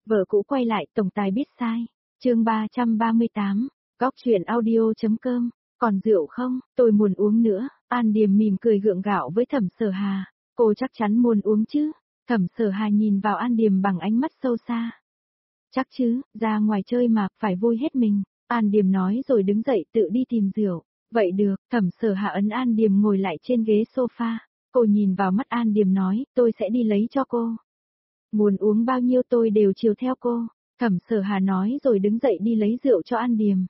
Vợ cũ quay lại, tổng tài biết sai. Chương 338, góc truyện audio.com. Còn rượu không, tôi muốn uống nữa. An Điềm mỉm cười gượng gạo với Thẩm Sở Hà. Cô chắc chắn muốn uống chứ. Thẩm Sở Hà nhìn vào An Điềm bằng ánh mắt sâu xa. Chắc chứ, ra ngoài chơi mà, phải vui hết mình. An Điềm nói rồi đứng dậy tự đi tìm rượu. Vậy được, Thẩm Sở Hà ấn An Điềm ngồi lại trên ghế sofa. Cô nhìn vào mắt An Điềm nói, tôi sẽ đi lấy cho cô. Muốn uống bao nhiêu tôi đều chiều theo cô. Thẩm Sở Hà nói rồi đứng dậy đi lấy rượu cho An Điềm.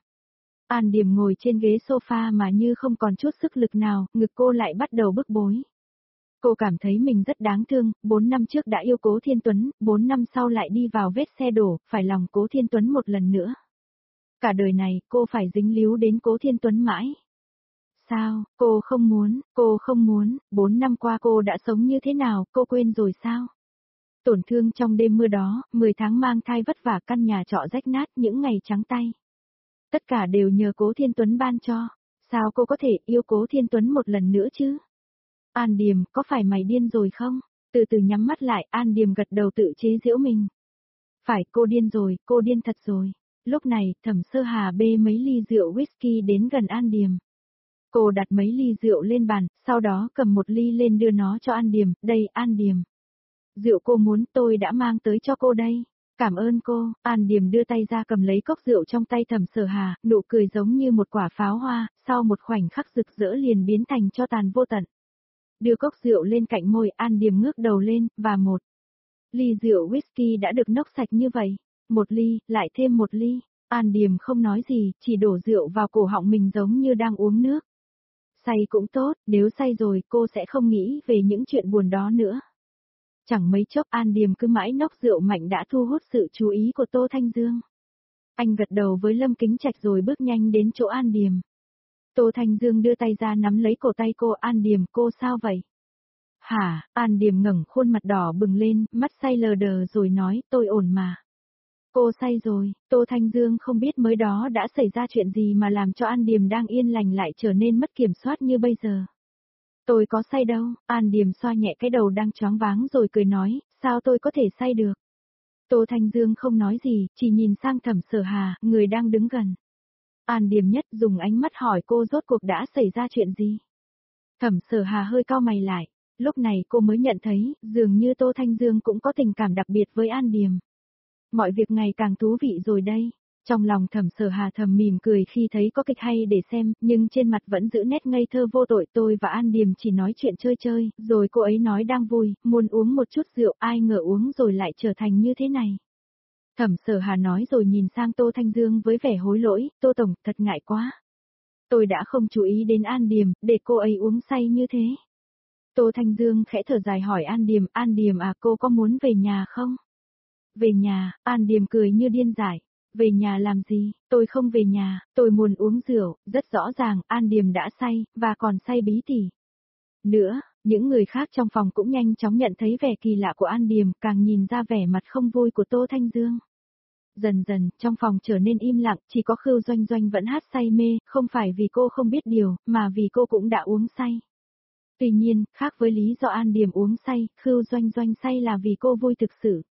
An Điềm ngồi trên ghế sofa mà như không còn chút sức lực nào, ngực cô lại bắt đầu bức bối. Cô cảm thấy mình rất đáng thương, 4 năm trước đã yêu Cố Thiên Tuấn, 4 năm sau lại đi vào vết xe đổ, phải lòng Cố Thiên Tuấn một lần nữa. Cả đời này, cô phải dính líu đến Cố Thiên Tuấn mãi. Sao, cô không muốn, 4 năm qua cô đã sống như thế nào, cô quên rồi sao? Tổn thương trong đêm mưa đó, 10 tháng mang thai vất vả, căn nhà trọ rách nát, những ngày trắng tay. Tất cả đều nhờ Cố Thiên Tuấn ban cho. Sao cô có thể yêu Cố Thiên Tuấn một lần nữa chứ? An Điềm, có phải mày điên rồi không? Từ từ nhắm mắt lại, An Điềm gật đầu tự chế giễu mình. Phải, cô điên rồi, cô điên thật rồi. Lúc này, Thẩm Sơ Hà bê mấy ly rượu whisky đến gần An Điềm. Cô đặt mấy ly rượu lên bàn, sau đó cầm một ly lên đưa nó cho An Điềm. Đây, An Điềm. Rượu cô muốn tôi đã mang tới cho cô đây. Cảm ơn cô. An Điềm đưa tay ra cầm lấy cốc rượu trong tay Thẩm Sở Hà, nụ cười giống như một quả pháo hoa, sau một khoảnh khắc rực rỡ liền biến thành cho tàn vô tận. Đưa cốc rượu lên cạnh môi, An Điềm ngước đầu lên, và một ly rượu whisky đã được nốc sạch như vậy. Một ly, lại thêm một ly. An Điềm không nói gì, chỉ đổ rượu vào cổ họng mình giống như đang uống nước. Say cũng tốt, nếu say rồi cô sẽ không nghĩ về những chuyện buồn đó nữa. Chẳng mấy chốc An Điềm cứ mãi nốc rượu mạnh đã thu hút sự chú ý của Tô Thanh Dương. Anh gật đầu với Lâm Kính Trạch rồi bước nhanh đến chỗ An Điềm. Tô Thanh Dương đưa tay ra nắm lấy cổ tay cô. An Điềm, cô sao vậy? Hả? An Điềm ngẩng khuôn mặt đỏ bừng lên, mắt say lờ đờ rồi nói, tôi ổn mà. Cô say rồi. Tô Thanh Dương không biết mới đó đã xảy ra chuyện gì mà làm cho An Điềm đang yên lành lại trở nên mất kiểm soát như bây giờ. Tôi có say đâu. An Điềm xoa nhẹ cái đầu đang choáng váng rồi cười nói, sao tôi có thể say được? Tô Thanh Dương không nói gì, chỉ nhìn sang Thẩm Sở Hà, người đang đứng gần. An Điềm nhất dùng ánh mắt hỏi cô rốt cuộc đã xảy ra chuyện gì. Thẩm Sở Hà hơi cau mày lại, lúc này cô mới nhận thấy, dường như Tô Thanh Dương cũng có tình cảm đặc biệt với An Điềm. Mọi việc ngày càng thú vị rồi đây. Trong lòng Thẩm Sở Hà thầm mỉm cười khi thấy có kịch hay để xem, nhưng trên mặt vẫn giữ nét ngây thơ vô tội. Tôi và An Điềm chỉ nói chuyện chơi chơi, rồi cô ấy nói đang vui, muốn uống một chút rượu, ai ngờ uống rồi lại trở thành như thế này. Thẩm Sở Hà nói rồi nhìn sang Tô Thanh Dương với vẻ hối lỗi, Tô Tổng, thật ngại quá. Tôi đã không chú ý đến An Điềm, để cô ấy uống say như thế. Tô Thanh Dương khẽ thở dài hỏi An Điềm à, cô có muốn về nhà không? Về nhà, An Điềm cười như điên dại. Về nhà làm gì, tôi không về nhà, tôi muốn uống rượu. Rất rõ ràng, An Điềm đã say, và còn say bí tỉ. Nữa, những người khác trong phòng cũng nhanh chóng nhận thấy vẻ kỳ lạ của An Điềm, càng nhìn ra vẻ mặt không vui của Tô Thanh Dương. Dần dần, trong phòng trở nên im lặng, chỉ có Khưu Doanh Doanh vẫn hát say mê, không phải vì cô không biết điều, mà vì cô cũng đã uống say. Tuy nhiên, khác với lý do An Điềm uống say, Khưu Doanh Doanh say là vì cô vui thực sự.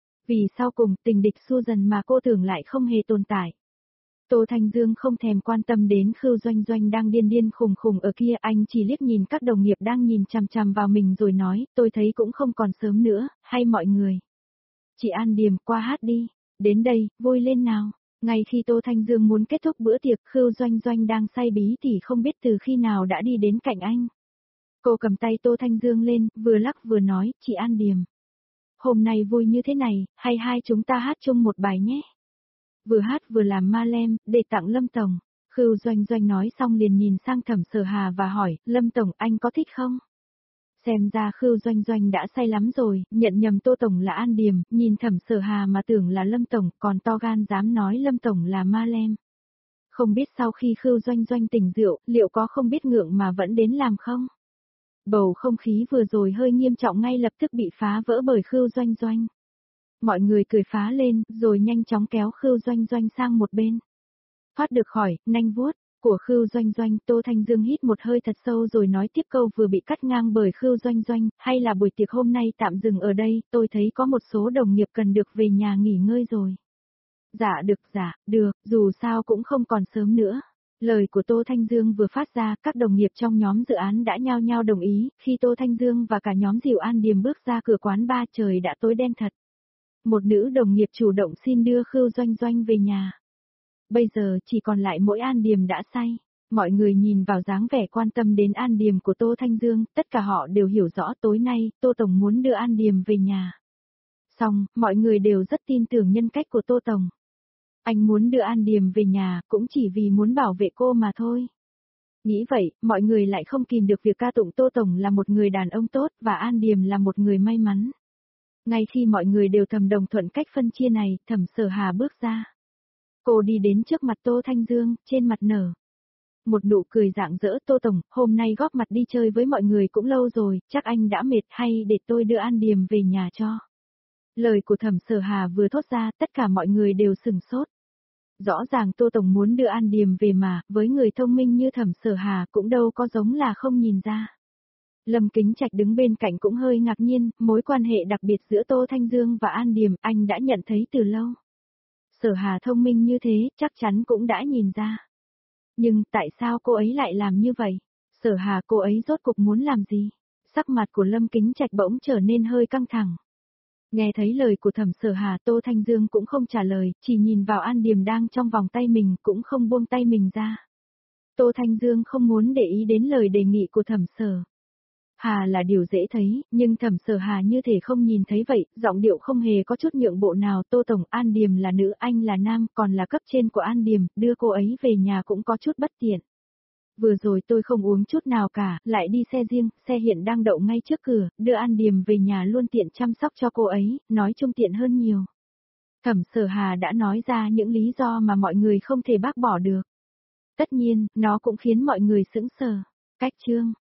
Vì sau cùng, tình địch Susan mà cô tưởng lại không hề tồn tại. Tô Thanh Dương không thèm quan tâm đến Khưu Doanh Doanh đang điên điên khùng khùng ở kia, anh chỉ liếc nhìn các đồng nghiệp đang nhìn chằm chằm vào mình rồi nói, tôi thấy cũng không còn sớm nữa, hay mọi người. Chị An Điềm, qua hát đi. Đến đây, vui lên nào. Ngay khi Tô Thanh Dương muốn kết thúc bữa tiệc, Khưu Doanh Doanh đang say bí thì không biết từ khi nào đã đi đến cạnh anh. Cô cầm tay Tô Thanh Dương lên, vừa lắc vừa nói, chị An Điềm. Hôm nay vui như thế này, hay hai chúng ta hát chung một bài nhé. Vừa hát vừa làm ma lem, để tặng Lâm Tổng. Khưu Doanh Doanh nói xong liền nhìn sang Thẩm Sở Hà và hỏi, Lâm Tổng anh có thích không? Xem ra Khưu Doanh Doanh đã say lắm rồi, nhận nhầm Tô Tổng là An Điềm, nhìn Thẩm Sở Hà mà tưởng là Lâm Tổng, còn to gan dám nói Lâm Tổng là ma lem. Không biết sau khi Khưu Doanh Doanh tỉnh rượu, liệu có không biết ngượng mà vẫn đến làm không? Bầu không khí vừa rồi hơi nghiêm trọng ngay lập tức bị phá vỡ bởi Khưu Doanh Doanh. Mọi người cười phá lên, rồi nhanh chóng kéo Khưu Doanh Doanh sang một bên. Thoát được khỏi, nanh vuốt, của Khưu Doanh Doanh. Tô Thanh Dương hít một hơi thật sâu rồi nói tiếp câu vừa bị cắt ngang bởi Khưu Doanh Doanh, hay là buổi tiệc hôm nay tạm dừng ở đây, tôi thấy có một số đồng nghiệp cần được về nhà nghỉ ngơi rồi. Dạ, được, dù sao cũng không còn sớm nữa. Lời của Tô Thanh Dương vừa phát ra, các đồng nghiệp trong nhóm dự án đã nhao nhao đồng ý, khi Tô Thanh Dương và cả nhóm Dịu An Điềm bước ra cửa quán bar trời đã tối đen thật. Một nữ đồng nghiệp chủ động xin đưa Khưu Doanh Doanh về nhà. Bây giờ chỉ còn lại mỗi An Điềm đã say. Mọi người nhìn vào dáng vẻ quan tâm đến An Điềm của Tô Thanh Dương, tất cả họ đều hiểu rõ tối nay, Tô Tổng muốn đưa An Điềm về nhà. Xong, mọi người đều rất tin tưởng nhân cách của Tô Tổng. Anh muốn đưa An Điềm về nhà, cũng chỉ vì muốn bảo vệ cô mà thôi. Nghĩ vậy, mọi người lại không kìm được việc ca tụng Tô Tổng là một người đàn ông tốt và An Điềm là một người may mắn. Ngay khi mọi người đều thầm đồng thuận cách phân chia này, Thẩm Sở Hà bước ra. Cô đi đến trước mặt Tô Thanh Dương, trên mặt nở một nụ cười rạng rỡ. Tô Tổng, hôm nay góp mặt đi chơi với mọi người cũng lâu rồi, chắc anh đã mệt, hay để tôi đưa An Điềm về nhà cho. Lời của Thẩm Sở Hà vừa thốt ra, tất cả mọi người đều sửng sốt. Rõ ràng Tô Tổng muốn đưa An Điềm về mà, với người thông minh như Thẩm Sở Hà cũng đâu có giống là không nhìn ra. Lâm Kính Trạch đứng bên cạnh cũng hơi ngạc nhiên, mối quan hệ đặc biệt giữa Tô Thanh Dương và An Điềm anh đã nhận thấy từ lâu. Sở Hà thông minh như thế, chắc chắn cũng đã nhìn ra. Nhưng tại sao cô ấy lại làm như vậy? Sở Hà, cô ấy rốt cuộc muốn làm gì? Sắc mặt của Lâm Kính Trạch bỗng trở nên hơi căng thẳng. Nghe thấy lời của Thẩm Sở Hà, Tô Thanh Dương cũng không trả lời, chỉ nhìn vào An Điềm đang trong vòng tay mình, cũng không buông tay mình ra. Tô Thanh Dương không muốn để ý đến lời đề nghị của Thẩm Sở Hà là điều dễ thấy, nhưng Thẩm Sở Hà như thể không nhìn thấy vậy, giọng điệu không hề có chút nhượng bộ nào. Tô Tổng, An Điềm là nữ, anh là nam, còn là cấp trên của An Điềm, đưa cô ấy về nhà cũng có chút bất tiện. Vừa rồi tôi không uống chút nào cả, lại đi xe riêng, xe hiện đang đậu ngay trước cửa, đưa An Điềm về nhà luôn tiện chăm sóc cho cô ấy, nói chung tiện hơn nhiều. Thẩm Sở Hà đã nói ra những lý do mà mọi người không thể bác bỏ được. Tất nhiên, nó cũng khiến mọi người sững sờ. Cách chương